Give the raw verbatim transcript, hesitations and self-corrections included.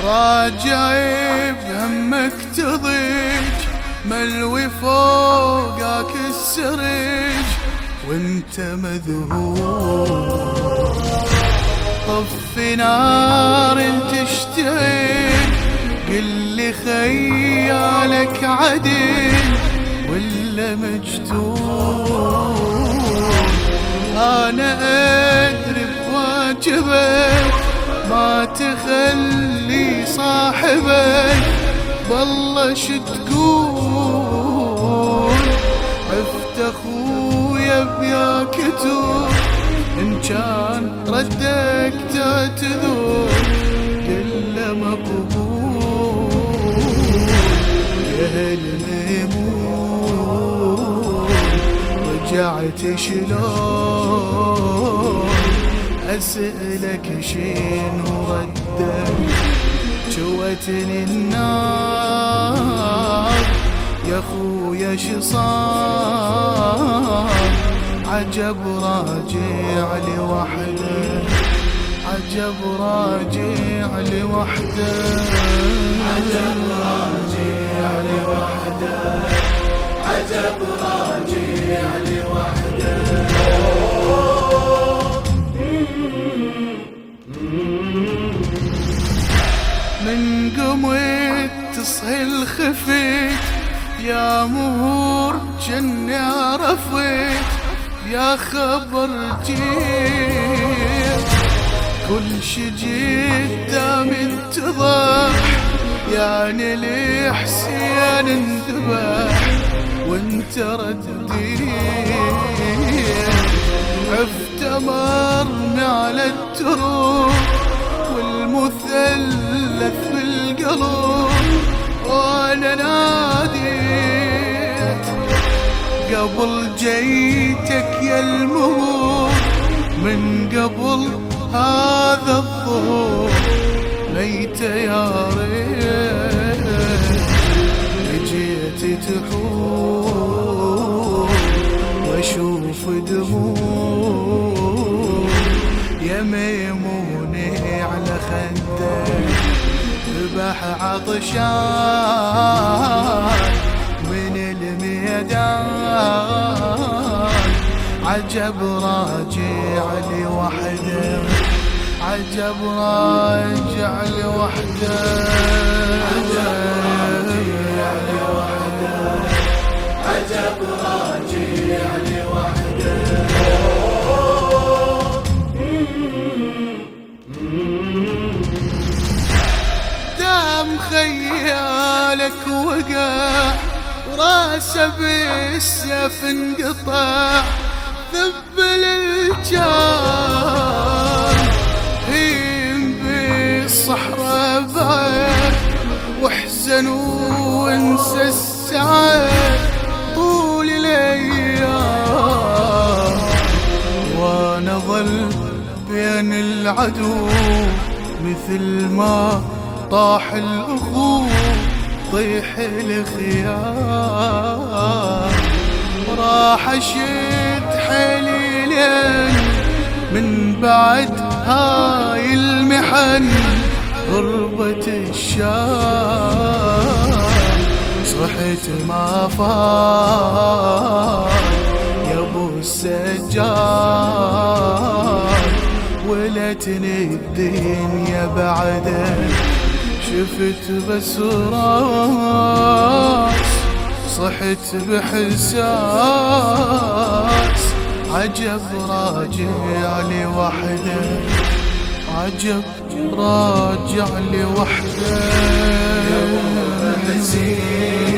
راجع بهمك تضيج، ملوي فوقك السريج وانت مذهول. طفي نار تشتعل، قل خيالك عدل ولا مجتول. انا ادري بواجبك ما تخلي صاحبك، بالله شتقول. عفت اخويا بيا كتب، ان كان ردك تعتذر كله مقبول. يا هالميمون رجعت شلون، أسألك شنو ردك؟ جوتني النار يا خويا شو صار؟ عجب راجع لوحده، عجب راجع لوحده، عجب راجع لوحده، عجب راجع لوحده. من قمت تصحي الخفيت يا مهور جني عرفت، يا خبر جيت كل شي قدام انتضح. يعني الحسين انذبح وانت رديت. عفت مرمي على التروب والمثلث في القلب، وانا ناديت قبل جيتك يا المهور. من قبل هذا الظهور ميت يا ريت، جيت تحور واشوف دموع يا ميموني على خدك. ذبح عطشان من الميدان، عجب راجع لوحده، عجب راجع لوحده، عجب راجع لوحده. دام خيالك وقع وراسه بالسيف انقطع، ذبل الجان هيم بالصحراء بعد، واحزن وانسى السعد طول الايام. وانا ظل بين العدو مثل ما طاح الاخو طيح الخيام. راح اشد حيلي لين من بعد هاي المحن غربة الشام. صحت ما فات يا ابو السجاد، ولتني الدنيا بعدك شفت بس راس. صحت بحساس عجب راجع لوحده، عجب راجع لوحده.